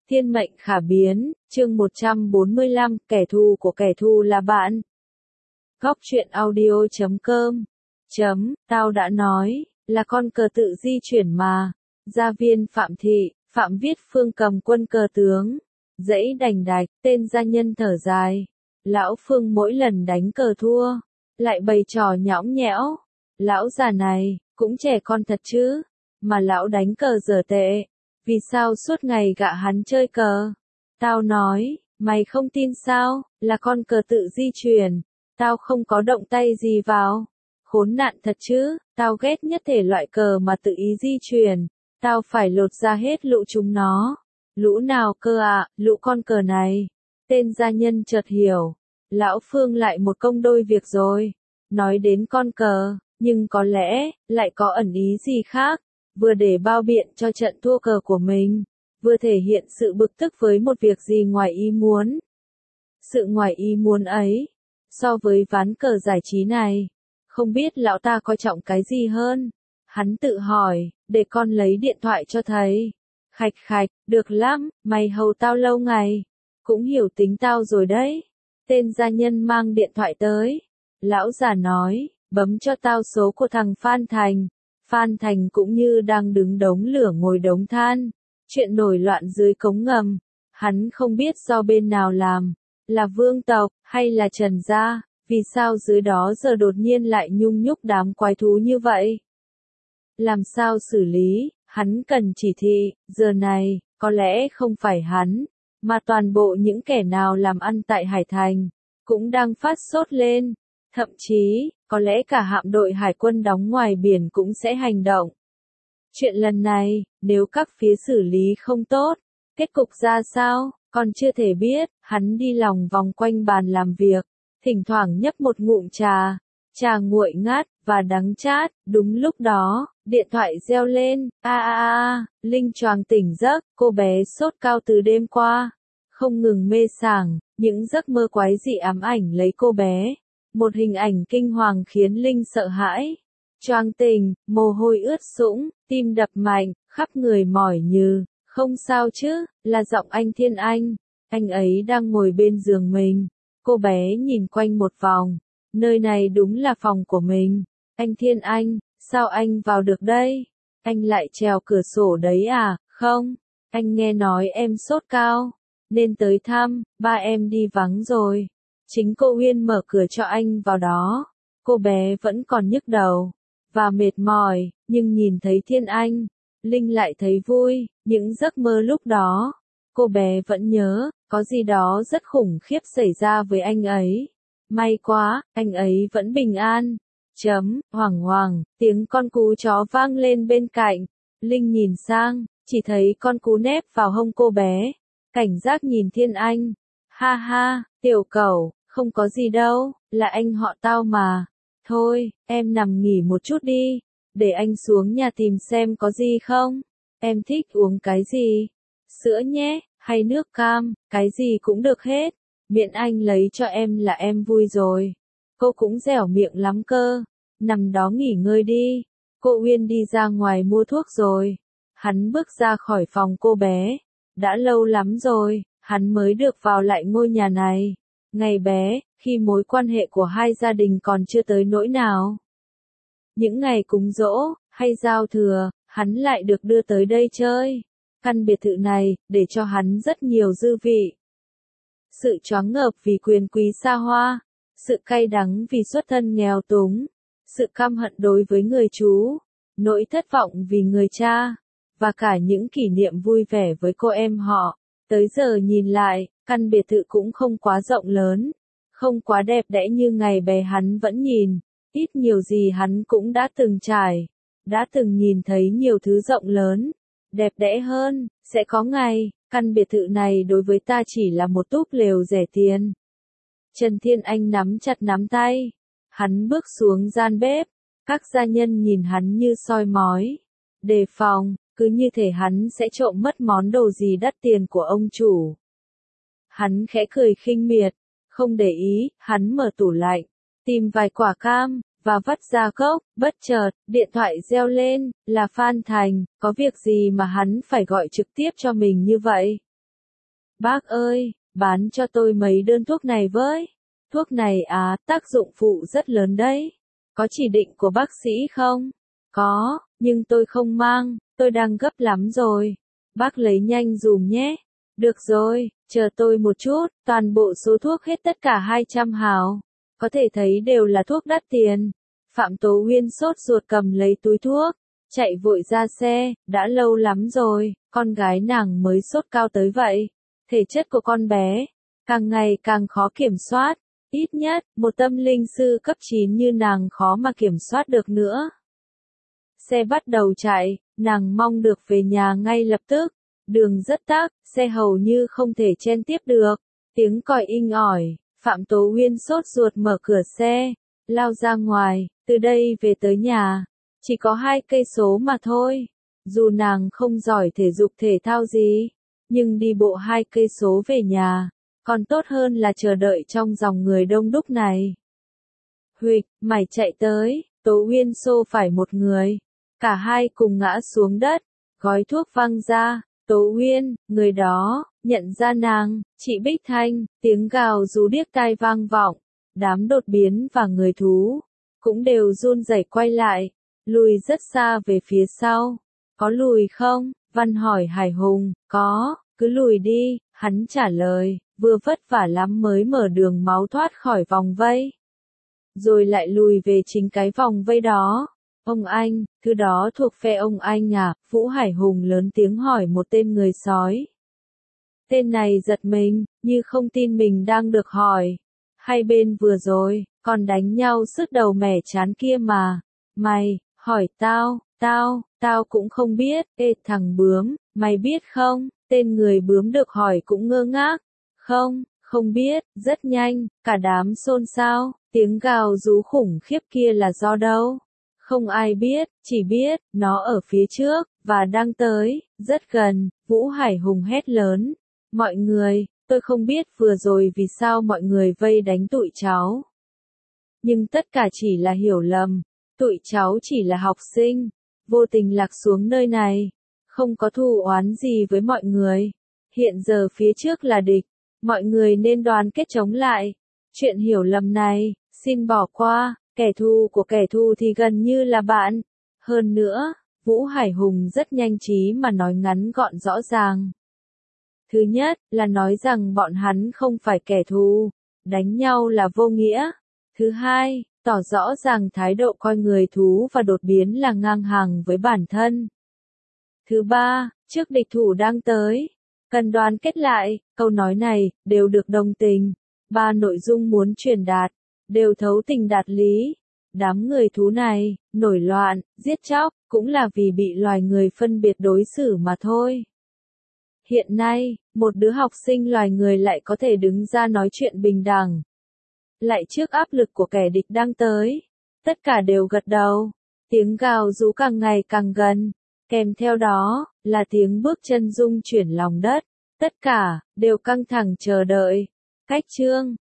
Thiên mệnh khả biến, chương 145, kẻ thù của kẻ thù là bạn. Góc truyện audio.com. Tao đã nói, là con cờ tự di chuyển mà. Gia viên Phạm Thị, Phạm Viết Phương cầm quân cờ tướng. Dãy đành đạch, tên gia nhân thở dài. Lão Phương mỗi lần đánh cờ thua, lại bày trò nhõng nhẽo. Lão già này, cũng trẻ con thật chứ, mà lão đánh cờ dở tệ. Vì sao suốt ngày gạ hắn chơi cờ? Tao nói, mày không tin sao, là con cờ tự di chuyển. Tao không có động tay gì vào. Khốn nạn thật chứ, tao ghét nhất thể loại cờ mà tự ý di chuyển. Tao phải lột ra hết lũ chúng nó. Lũ nào cơ ạ, lũ con cờ này. Tên gia nhân chợt hiểu. Lão Phương lại một công đôi việc rồi. Nói đến con cờ, nhưng có lẽ, lại có ẩn ý gì khác. Vừa để bao biện cho trận thua cờ của mình, vừa thể hiện sự bực tức với một việc gì ngoài ý muốn. Sự ngoài ý muốn ấy, so với ván cờ giải trí này, không biết lão ta coi trọng cái gì hơn. Hắn tự hỏi, để con lấy điện thoại cho thầy. Khạch khạch, được lắm, mày hầu tao lâu ngày, cũng hiểu tính tao rồi đấy. Tên gia nhân mang điện thoại tới. Lão già nói, bấm cho tao số của thằng Phan Thành. Phan Thành cũng như đang đứng đống lửa ngồi đống than. Chuyện nổi loạn dưới cống ngầm. Hắn không biết do bên nào làm. Là Vương tộc, hay là Trần gia. Vì sao dưới đó giờ đột nhiên lại nhung nhúc đám quái thú như vậy? Làm sao xử lý? Hắn cần chỉ thị. Giờ này, có lẽ không phải hắn, mà toàn bộ những kẻ nào làm ăn tại Hải Thành, cũng đang phát sốt lên. Thậm chí, có lẽ cả hạm đội hải quân đóng ngoài biển cũng sẽ hành động. Chuyện lần này, nếu các phía xử lý không tốt, kết cục ra sao, còn chưa thể biết. Hắn đi lòng vòng quanh bàn làm việc, thỉnh thoảng nhấp một ngụm trà. Trà nguội ngát, và đắng chát. Đúng lúc đó, điện thoại reo lên. Linh choàng tỉnh giấc, cô bé sốt cao từ đêm qua. Không ngừng mê sảng, những giấc mơ quái dị ám ảnh lấy cô bé. Một hình ảnh kinh hoàng khiến Linh sợ hãi. Choàng tỉnh, mồ hôi ướt sũng, tim đập mạnh, khắp người mỏi nhừ. Không sao chứ, là giọng anh Thiên Anh. Anh ấy đang ngồi bên giường mình. Cô bé nhìn quanh một vòng. Nơi này đúng là phòng của mình. Anh Thiên Anh, sao anh vào được đây? Anh lại trèo cửa sổ đấy à? Không, anh nghe nói em sốt cao, nên tới thăm. Ba em đi vắng rồi. Chính cô Uyên mở cửa cho anh vào đó. Cô bé vẫn còn nhức đầu và mệt mỏi, nhưng nhìn thấy Thiên Anh, Linh lại thấy vui. Những giấc mơ lúc đó, cô bé vẫn nhớ, có gì đó rất khủng khiếp xảy ra với anh ấy. May quá, anh ấy vẫn bình an. Hoảng hoảng, tiếng con cú chó vang lên bên cạnh. Linh nhìn sang, chỉ thấy con cú nép vào hông cô bé. Cảnh giác nhìn Thiên Anh. Ha ha, tiểu cẩu, không có gì đâu, là anh họ tao mà. Thôi, em nằm nghỉ một chút đi, để anh xuống nhà tìm xem có gì không. Em thích uống cái gì? Sữa nhé, hay nước cam, cái gì cũng được hết. Miễn anh lấy cho em là em vui rồi. Cô cũng dẻo miệng lắm cơ. Nằm đó nghỉ ngơi đi. Cô Uyên đi ra ngoài mua thuốc rồi. Hắn bước ra khỏi phòng cô bé. Đã lâu lắm rồi, hắn mới được vào lại ngôi nhà này. Ngày bé, khi mối quan hệ của hai gia đình còn chưa tới nỗi nào. Những ngày cúng giỗ, hay giao thừa, hắn lại được đưa tới đây chơi. Căn biệt thự này, để cho hắn rất nhiều dư vị. Sự choáng ngợp vì quyền quý xa hoa, sự cay đắng vì xuất thân nghèo túng, sự căm hận đối với người chú, nỗi thất vọng vì người cha, và cả những kỷ niệm vui vẻ với cô em họ. Tới giờ nhìn lại, căn biệt thự cũng không quá rộng lớn, không quá đẹp đẽ như ngày bé hắn vẫn nhìn. Ít nhiều gì hắn cũng đã từng trải, đã từng nhìn thấy nhiều thứ rộng lớn, đẹp đẽ hơn. Sẽ có ngày, căn biệt thự này đối với ta chỉ là một túp lều rẻ tiền. Trần Thiên Anh nắm chặt nắm tay. Hắn bước xuống gian bếp. Các gia nhân nhìn hắn như soi mói. Đề phòng, cứ như thể hắn sẽ trộm mất món đồ gì đắt tiền của ông chủ. Hắn khẽ cười khinh miệt. Không để ý, hắn mở tủ lạnh, tìm vài quả cam, và vắt ra cốc. Bất chợt, điện thoại reo lên. Là Phan Thành. Có việc gì mà hắn phải gọi trực tiếp cho mình như vậy? Bác ơi, bán cho tôi mấy đơn thuốc này với. Thuốc này tác dụng phụ rất lớn đấy. Có chỉ định của bác sĩ không? Có, nhưng tôi không mang, tôi đang gấp lắm rồi. Bác lấy nhanh dùm nhé. Được rồi, chờ tôi một chút, toàn bộ số thuốc hết tất cả 200 hào. Có thể thấy đều là thuốc đắt tiền. Phạm Tố Uyên sốt ruột cầm lấy túi thuốc, chạy vội ra xe, đã lâu lắm rồi, con gái nàng mới sốt cao tới vậy. Thể chất của con bé, càng ngày càng khó kiểm soát, ít nhất, một tâm linh sư cấp 9 như nàng khó mà kiểm soát được nữa. Xe bắt đầu chạy, nàng mong được về nhà ngay lập tức, đường rất tắc, xe hầu như không thể chen tiếp được, tiếng còi inh ỏi, Phạm Tố Uyên sốt ruột mở cửa xe, lao ra ngoài, từ đây về tới nhà, chỉ có 2 cây số mà thôi, dù nàng không giỏi thể dục thể thao gì, nhưng đi bộ 2 cây số về nhà, còn tốt hơn là chờ đợi trong dòng người đông đúc này. Huỵch, mày chạy tới, Tố Uyên xô phải một người, cả hai cùng ngã xuống đất, gói thuốc văng ra, Tố Uyên, người đó, nhận ra nàng, chị Bích Thanh, tiếng gào rú điếc tai vang vọng, đám đột biến và người thú, cũng đều run rẩy quay lại, lùi rất xa về phía sau. Có lùi không? Văn hỏi Hải Hùng, có, cứ lùi đi, hắn trả lời, vừa vất vả lắm mới mở đường máu thoát khỏi vòng vây. Rồi lại lùi về chính cái vòng vây đó. Ông anh, thứ đó thuộc phe ông anh à? Vũ Hải Hùng lớn tiếng hỏi một tên người sói. Tên này giật mình, như không tin mình đang được hỏi. Hai bên vừa rồi, còn đánh nhau sứt đầu mẻ chán kia mà. Mày, hỏi tao cũng không biết. Ê thằng bướm, mày biết không? Tên người bướm được hỏi cũng ngơ ngác. Không biết, rất nhanh, cả đám xôn xao, tiếng gào rú khủng khiếp kia là do đâu? Không ai biết, chỉ biết, nó ở phía trước, và đang tới, rất gần, Vũ Hải Hùng hét lớn. Mọi người, tôi không biết vừa rồi vì sao mọi người vây đánh tụi cháu. Nhưng tất cả chỉ là hiểu lầm, tụi cháu chỉ là học sinh, vô tình lạc xuống nơi này, không có thù oán gì với mọi người. Hiện giờ phía trước là địch, mọi người nên đoàn kết chống lại. Chuyện hiểu lầm này, xin bỏ qua, kẻ thù của kẻ thù thì gần như là bạn. Hơn nữa, Vũ Hải Hùng rất nhanh trí mà nói ngắn gọn rõ ràng. Thứ nhất, là nói rằng bọn hắn không phải kẻ thù, đánh nhau là vô nghĩa. Thứ hai, tỏ rõ ràng thái độ coi người thú và đột biến là ngang hàng với bản thân. Thứ ba, trước địch thủ đang tới, cần đoàn kết lại, câu nói này, đều được đồng tình. 3 nội dung muốn truyền đạt, đều thấu tình đạt lý. Đám người thú này, nổi loạn, giết chóc, cũng là vì bị loài người phân biệt đối xử mà thôi. Hiện nay, một đứa học sinh loài người lại có thể đứng ra nói chuyện bình đẳng. Lại trước áp lực của kẻ địch đang tới. Tất cả đều gật đầu. Tiếng gào rú càng ngày càng gần. Kèm theo đó, là tiếng bước chân rung chuyển lòng đất. Tất cả, đều căng thẳng chờ đợi. Cách chương